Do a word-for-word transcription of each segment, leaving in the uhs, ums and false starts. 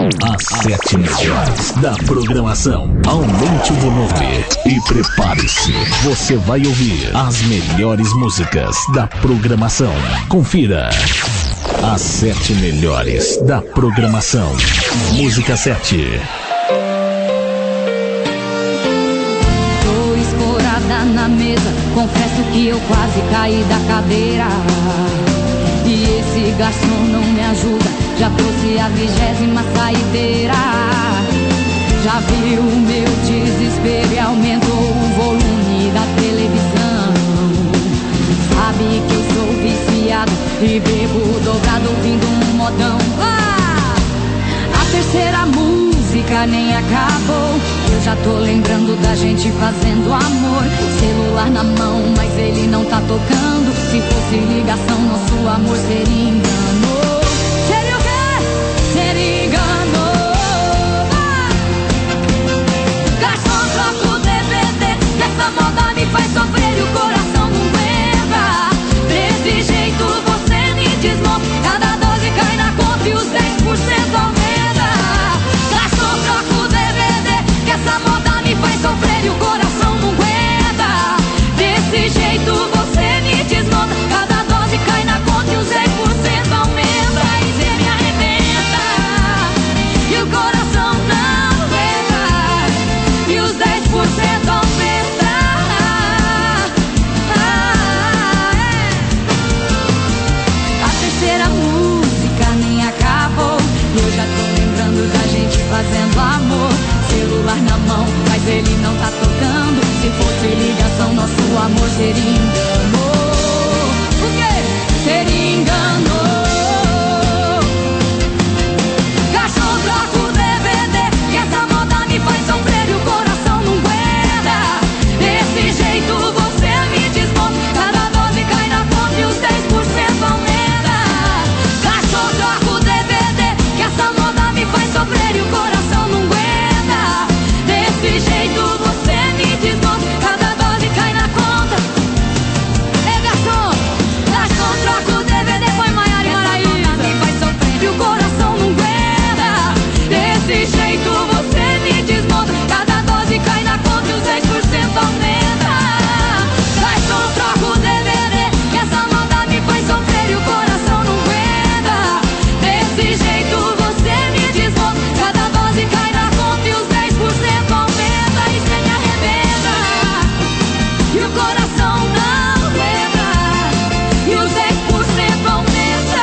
As sete melhores da programação. Aumente o volume e prepare-se. Você vai ouvir as melhores músicas da programação. Confira. As sete melhores da programação. Música sete. Tô escorada na mesa, confesso que eu quase caí da cadeira. E esse garçom não me ajuda, já trouxe a vigésima saideira. Já viu o meu desespero e aumentou o volume da televisão. Sabe que eu sou viciado e bebo dobrado ouvindo um modão. Ah! A terceira música nem acabou, eu já tô lembrando da gente fazendo amor. Celular na mão, mas ele não tá tocando. Se fosse ligação, nosso amor seria engano. Seria o quê? Seria engano. Ah! Garçom, troca o D V D, que essa moda me faz sofrer e o coração não aguenta. Desse jeito você me desmonta, cada doze cai na conta e os dez por cento aumenta. Garçom, troca o D V D, que essa moda me faz sofrer e o coração não aguenta. Desse jeito você me desmonta, cada dose cai na conta e os dez por cento aumenta. E cê me arrebenta e o coração não aguenta, e os dez por cento aumenta. Ah, é. A terceira música nem acabou, eu já tô lembrando da gente fazendo amor. Celular na mão, mas ele não tá tocando. Se fosse ligação, nosso amor seria engano. O quê? Seria engano. Garçom, troca o D V D, que essa moda me faz sofrer e o coração não aguenta. Desse jeito você me desmonta, cada dose cai na conta e os dez por cento aumenta. Garçom, troca o D V D, que essa moda me faz sofrer e o coração não aguenta. Desse jeito você me desmonta, cada dose cai na conta. Ei, garçom, garçom, troca o D V D, põe Maiara e Maraíza. Me faz sofrer e o coração não aguenta. Desse jeito você me desmonta, cada dose cai na conta e os dez por cento aumenta. Garçom, troca o D V D, que essa moda me faz sofrer e o coração não aguenta. Desse jeito você me desmonta, cada dose cai na conta e os dez por cento aumenta. E cê me arrebenta e o coração não aguenta, e os dez por cento aumenta.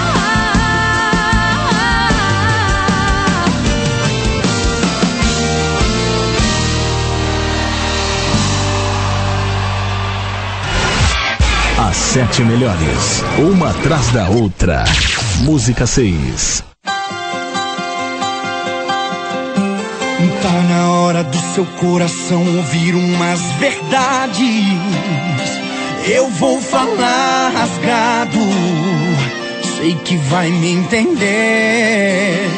As sete melhores, uma atrás da outra. Música seis. Tá na hora do seu coração ouvir umas verdades. Eu vou falar rasgado, sei que vai me entender.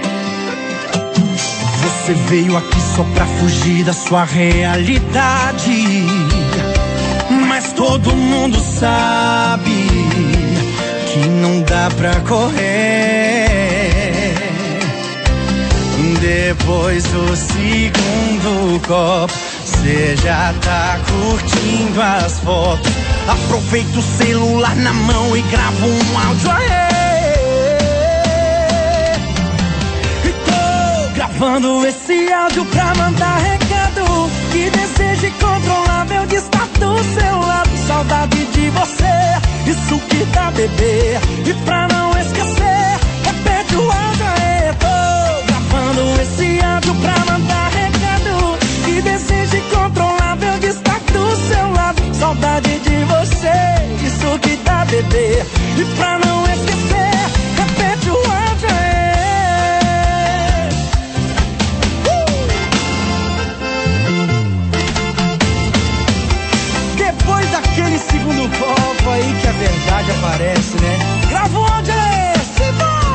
Você veio aqui só pra fugir da sua realidade, mas todo mundo sabe que não dá pra correr. Depois do segundo copo, cê já tá curtindo as fotos. Aproveita o celular na mão e grava um áudio aí. E tô gravando esse áudio pra mandar recado que desejo incontrolável de estar do seu lado. Saudade de você, isso que dá bebê. E pra não esquecer, repete o áudio aí. Tô gravando esse áudio pra mandar recado que desejo incontrolável de estar do seu lado. Saudade de você, isso que dá bebê. E pra não esquecer, repete o áudio aí. Depois daquele segundo copo aí que a verdade aparece, né? Grava o áudio aí, se vai!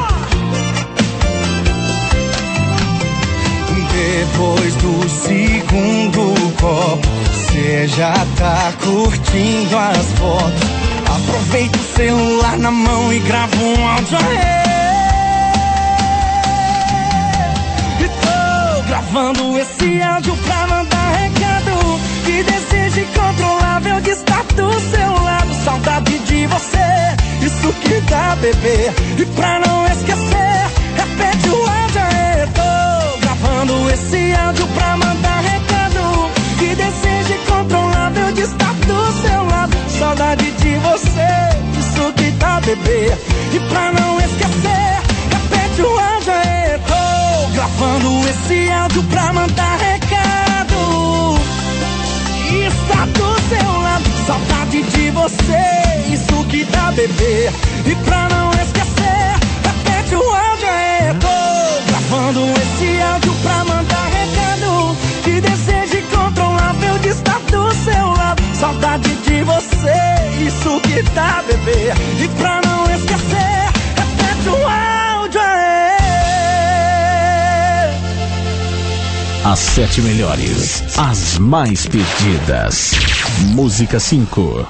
Depois do segundo copo, cê já tá curtindo as fotos. Aproveita o celular na mão e grava um áudio aí. Gravando esse áudio pra mandar recado. Que desejo incontrolável de estar do seu lado. Saudade de você, isso que dá, bebê. E pra não esquecer, repete o áudio aí. Tô gravando esse áudio pra mandar recado. Que desejo incontrolável de estar do seu lado. Saudade de você, isso que dá, bebê. E pra não esquecer, repete o áudio aí. Tô gravando esse áudio pra mandar recado. Está do seu lado, saudade de você, isso que dá, bebê. E pra não esquecer, repete o áudio aí. Tô gravando esse áudio pra mandar recado. Que desejo incontrolável de estar do seu lado. Saudade de você, isso que dá, bebê. E pra não esquecer, repete o áudio aí. As sete melhores, as mais pedidas. Música cinco.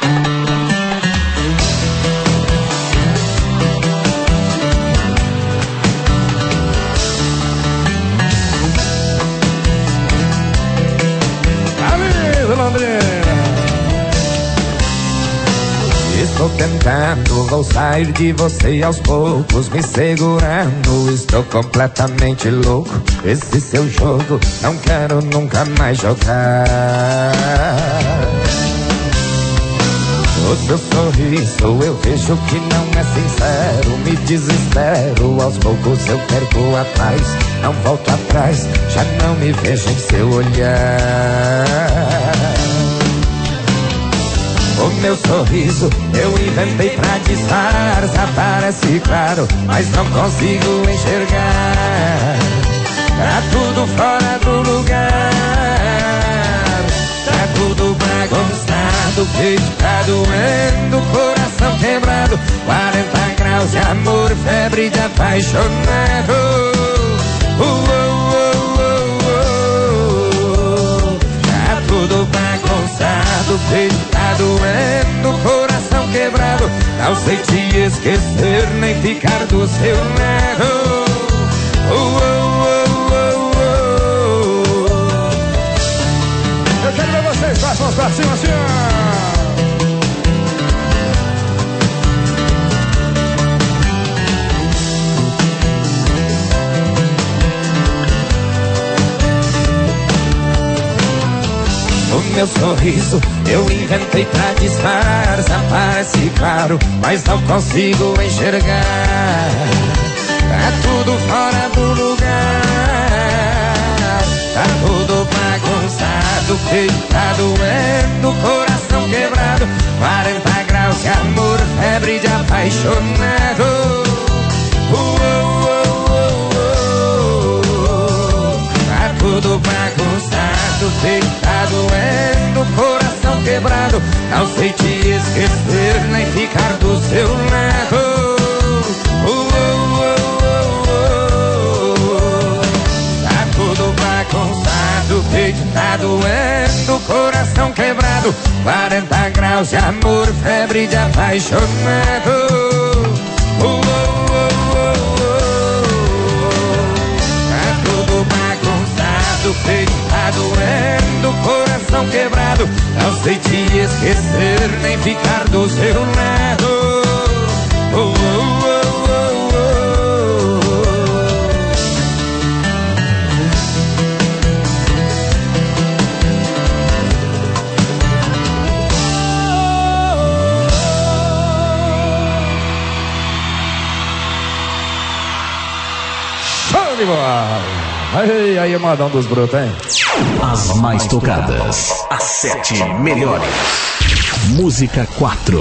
Camisa Londrina. Estou tentando, vou sair de você aos poucos, me segurando, estou completamente louco. Esse seu jogo, não quero nunca mais jogar. O seu sorriso, eu vejo que não é sincero, me desespero, aos poucos eu perco a paz. Não volto atrás, já não me vejo em seu olhar. O meu sorriso eu inventei pra disfarçar, parece claro, mas não consigo enxergar. Tá tudo fora do lugar, tá tudo bagunçado, peito tá doendo, coração quebrado, quarenta graus de amor, febre de apaixonado. Uh, uh, uh, uh, uh. Tá tudo bagunçado, peito tá doendo, coração quebrado, não sei te esquecer nem ficar do seu lado. Uh, uh, uh, uh, uh. Eu quero ver vocês, façam as pra cima assim, ó. O meu sorriso eu inventei pra disfarçar, parece claro, mas não consigo enxergar. Tá tudo fora do lugar, tá tudo bagunçado, peito tá doendo, coração quebrado, quarenta graus de amor, febre de apaixonado. Uh, uh, uh, uh, uh. Tá tudo bagunçado, peito tá doendo, coração quebrado, não sei te esquecer nem ficar do seu lado. Uh, uh, uh, uh. Tá tudo bagunçado, peito tá doendo, coração quebrado, quarenta graus de amor, febre de apaixonado. Uh, uh, uh, uh. Tá tudo bagunçado, peito tá doendo, coração quebrado, não sei te esquecer nem ficar do seu lado. Uh, uh, uh, uh, Show de bola! Aí, aí, modão dos brotos, hein? As mais tocadas, as sete melhores. Música quatro.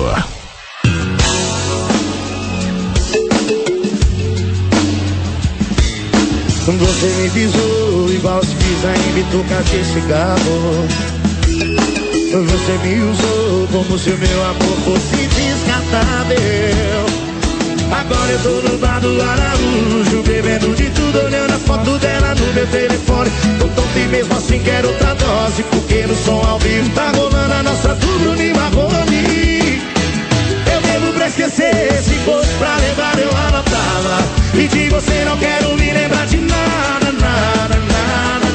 Você me pisou igual se fizer em me tocar de cigarro. Você me usou como se o meu amor fosse descartável. Agora eu tô no bar do Araújo, bebendo de tudo, olhando a foto dela no meu telefone. Tô tonto e mesmo assim quero outra dose, porque no som ao vivo tá rolando a nossa tudo e Marrone. Eu devo pra esquecer, se fosse pra lembrar eu anotava. E de você não quero me lembrar de nada, nada, nada,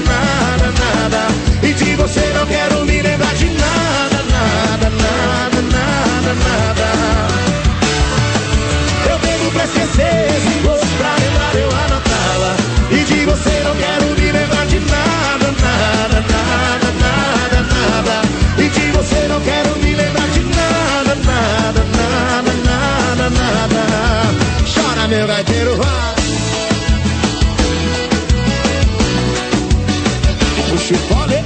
chifone.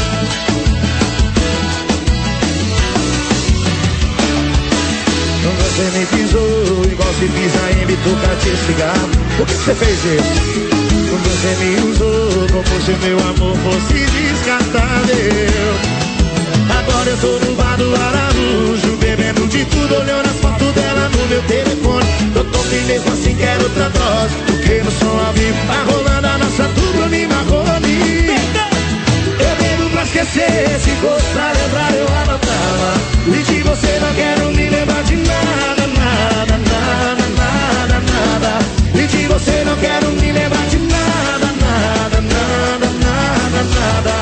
Você me pisou igual se pisa em bituca de cigarro. Por que você fez isso? Você me usou como se meu amor fosse descartável. Agora eu tô no bar do Araújo, bebendo de tudo, olhando as fotos dela no meu telefone. Eu tô bem mesmo assim, quero outra dose, porque no som ao vivo tá rolando a nossa dupla de Marrone. Eu bebo pra esquecer, se fosse pra lembrar eu anotava. E de você não quero me lembrar de nada, nada, nada, nada, nada. E de você não quero me lembrar de nada, nada, nada, nada, nada.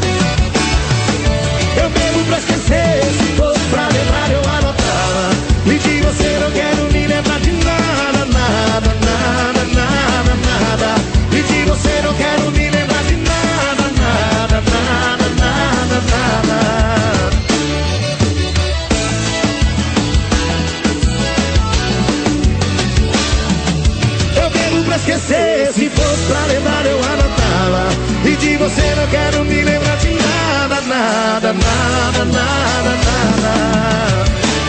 Eu bebo pra esquecer, se fosse pra lembrar eu anotava. E de você não quero me lembrar de nada, nada, nada, nada, nada. E de você não quero me lembrar de nada, nada, nada, nada, nada. Eu bebo pra esquecer, se fosse pra lembrar eu anotava. E de você não quero me lembrar de nada, nada, nada, nada, nada.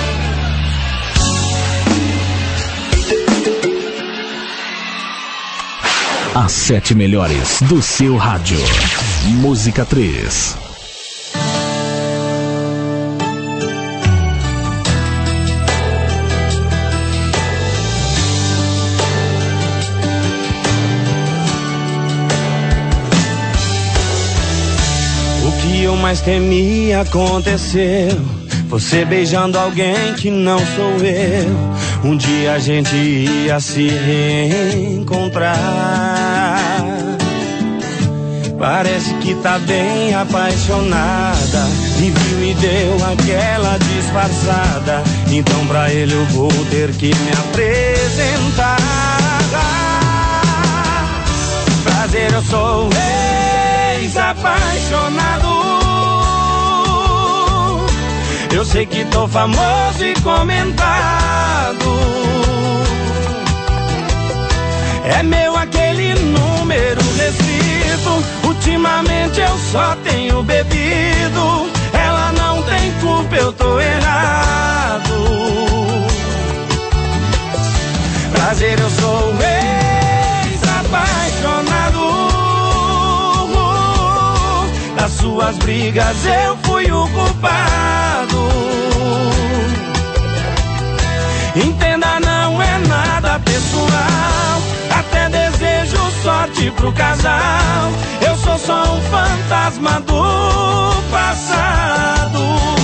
As sete melhores do seu rádio. Música três. O que eu mais temia aconteceu. Você beijando alguém que não sou eu. Um dia a gente ia se reencontrar. Parece que tá bem apaixonada. Me viu e deu aquela disfarçada. Então pra ele eu vou ter que me apresentar. Prazer, eu sou ex-apaixonado. Eu sei que tô famoso e comentado. É meu aquele número restrito. Ultimamente eu só tenho bebido. Ela não tem culpa, eu tô errado. Prazer, eu sou ex-apaixonado. Das suas brigas eu fui o culpado. Entenda, não é nada pessoal. Até desejo sorte pro casal. Eu sou só um fantasma do passado.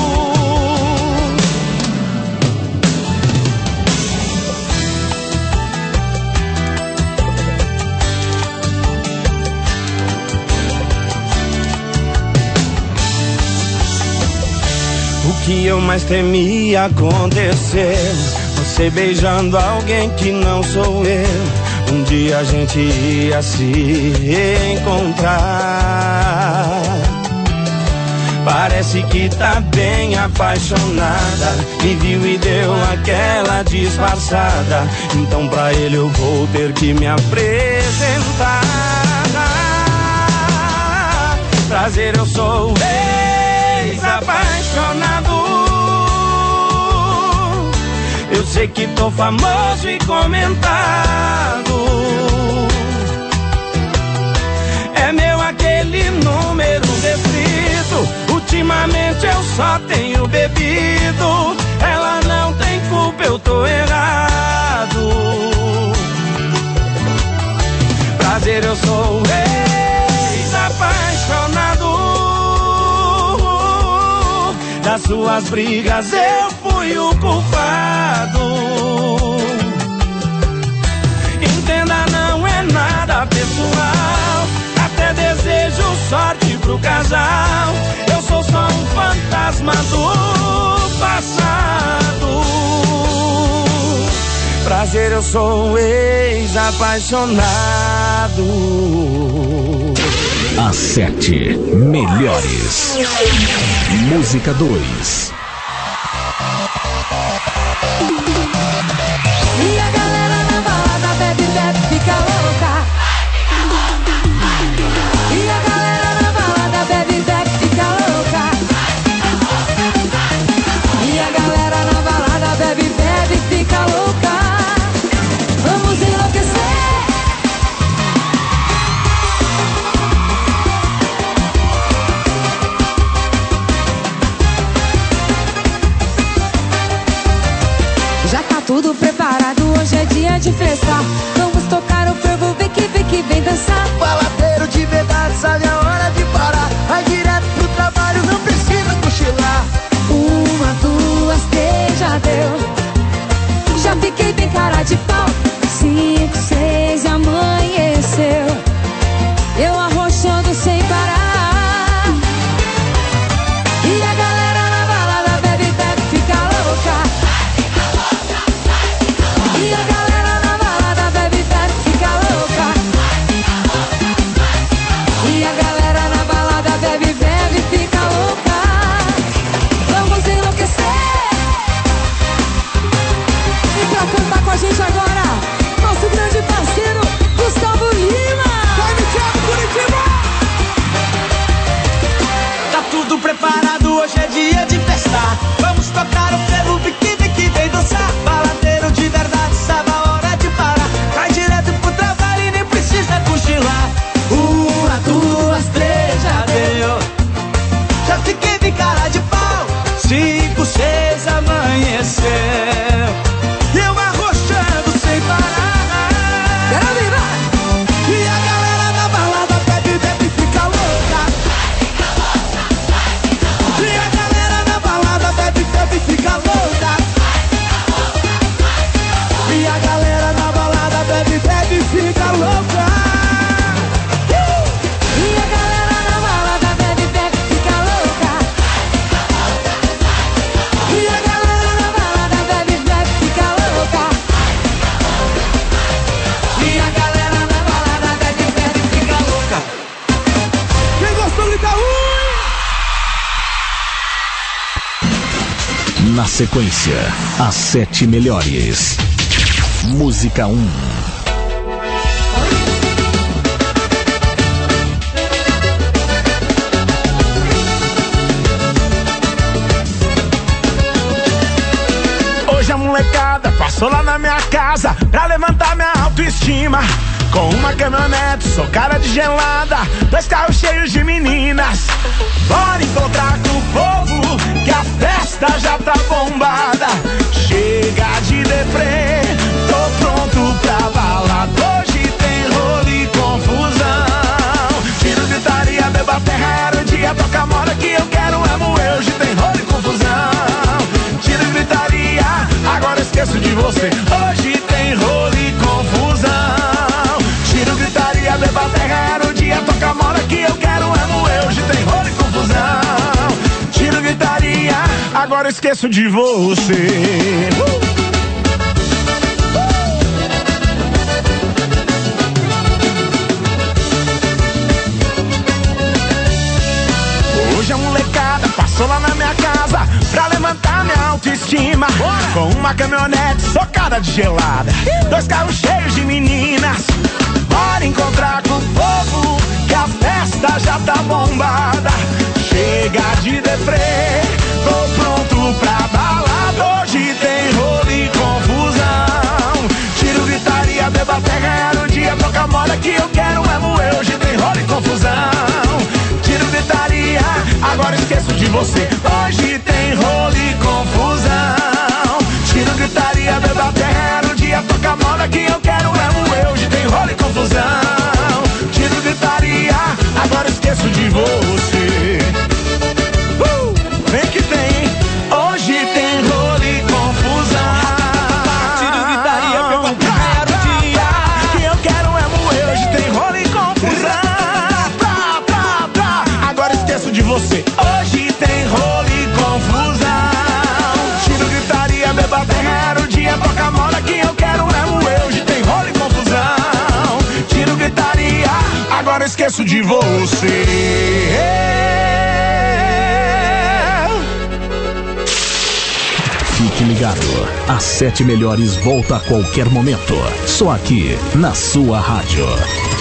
O que eu mais temia acontecer. Você beijando alguém que não sou eu. Um dia a gente ia se reencontrar. Parece que tá bem apaixonada. Me viu e deu aquela disfarçada. Então pra ele eu vou ter que me apresentar. Prazer, eu sou ex-apaixonado. Eu sei que tô famoso e comentado. É meu aquele número restrito. Ultimamente eu só tenho bebido. Ela não tem culpa, eu tô errado. Prazer, eu sou ex-apaixonado. Das suas brigas eu fui o culpado. Entenda, não é nada pessoal. Até desejo sorte pro casal. Eu sou só um fantasma do passado. Prazer, eu sou ex-apaixonado. As sete melhores. Música dois. E a galera na balada bebe, bebe, fica louca. E a galera na balada de festa. Vamos tocar o fervo, vem que vem que vem dançar. Baladeiro de verdade, sabe a hora de parar. Vai direto pro trabalho, não precisa cochilar. Uma, duas, três, já deu. Já fiquei bem cara de pau. Cinco, seis, amanheceu. Eu arrochando sem parar. E a galera na balada bebe, bebe, fica louca. E a galera na balada bebe, bebe, fica louca. E a galera na balada bebe, bebe, fica louca. Vamos enlouquecer. E pra cantar com a gente agora, nosso grande parceiro Gustavo Lima. Vai, me chama, Curitiba! Tá tudo preparado, hoje é dia de festa. Vamos tocar o ferro, pique, pique, vem dançar. Baladeiro de verdade, sabe a hora de parar. Vai direto pro trabalho e nem precisa cochilar. Uma, duas, três, já deu. Já fiquei de cara de pau. Cinco, seis, amanheceu. Eu arrochando sem parar. Quero virar. E a galera na balada bebe, bebe, fica louca. E a galera na balada bebe, bebe, fica louca. E a galera na balada bebe, bebe, fica louca. E a galera na balada bebe, bebe, fica louca. E a galera na balada bebe, bebe, fica louca. E a galera na balada bebe, bebe, fica louca. Quem gostou de Itaú? Na sequência, as sete melhores. Música um. Hoje a molecada passou lá na minha casa pra levantar minha autoestima. Com uma caminhonete, sou cara de gelada, dois carros cheios de meninas. Bora encontrar com o povo, que a festa já tá bombada. Chega de deprê, tô pronto pra balada. Hoje tem rolo e confusão. Tiro, gritaria, beba terra, era o dia, toca moda que eu quero, amo eu. Hoje tem rolo e confusão. Tiro, gritaria, agora esqueço de você. Hoje tem rolo e confusão. Tiro, gritaria, beba terra, era o dia, toca moda que eu quero, amo eu. Hoje tem rolo e confusão. Tiro, gritaria, agora esqueço de você. uh! Hoje a molecada passou lá na minha casa pra levantar minha autoestima. Com uma caminhonete socada de gelada, dois carros cheios de meninas. Bora encontrar com o povo, que a festa já tá bombada. Chega de deprê, tô pronto pra balada. Hoje tem rolo e confusão. Tiro, gritaria, beba terra, era o dia, toca moda que eu quero, amo eu. Hoje tem rolo e confusão. Tiro, gritaria, agora esqueço de você. Hoje tem rolo e confusão. Tiro, gritaria, beba terra, era o dia, toca moda que eu quero, amo eu. Hoje tem rolo e confusão. Tiro, gritaria, agora esqueço de você. uh! Vem que tem, hoje tem rolo e confusão. Tiro, gritaria, beba terra, era o dia que eu quero, amo eu. Hoje tem rolo e confusão. Pra, pra, pra, agora esqueço de você. Hoje tem rolo e confusão. Tiro, gritaria, beba terra, era o dia, toca moda que eu quero, amo eu. Hoje tem rolo e confusão. Tiro, gritaria, agora esqueço de você. Fique ligado, as sete melhores volta a qualquer momento. Só aqui, na sua rádio.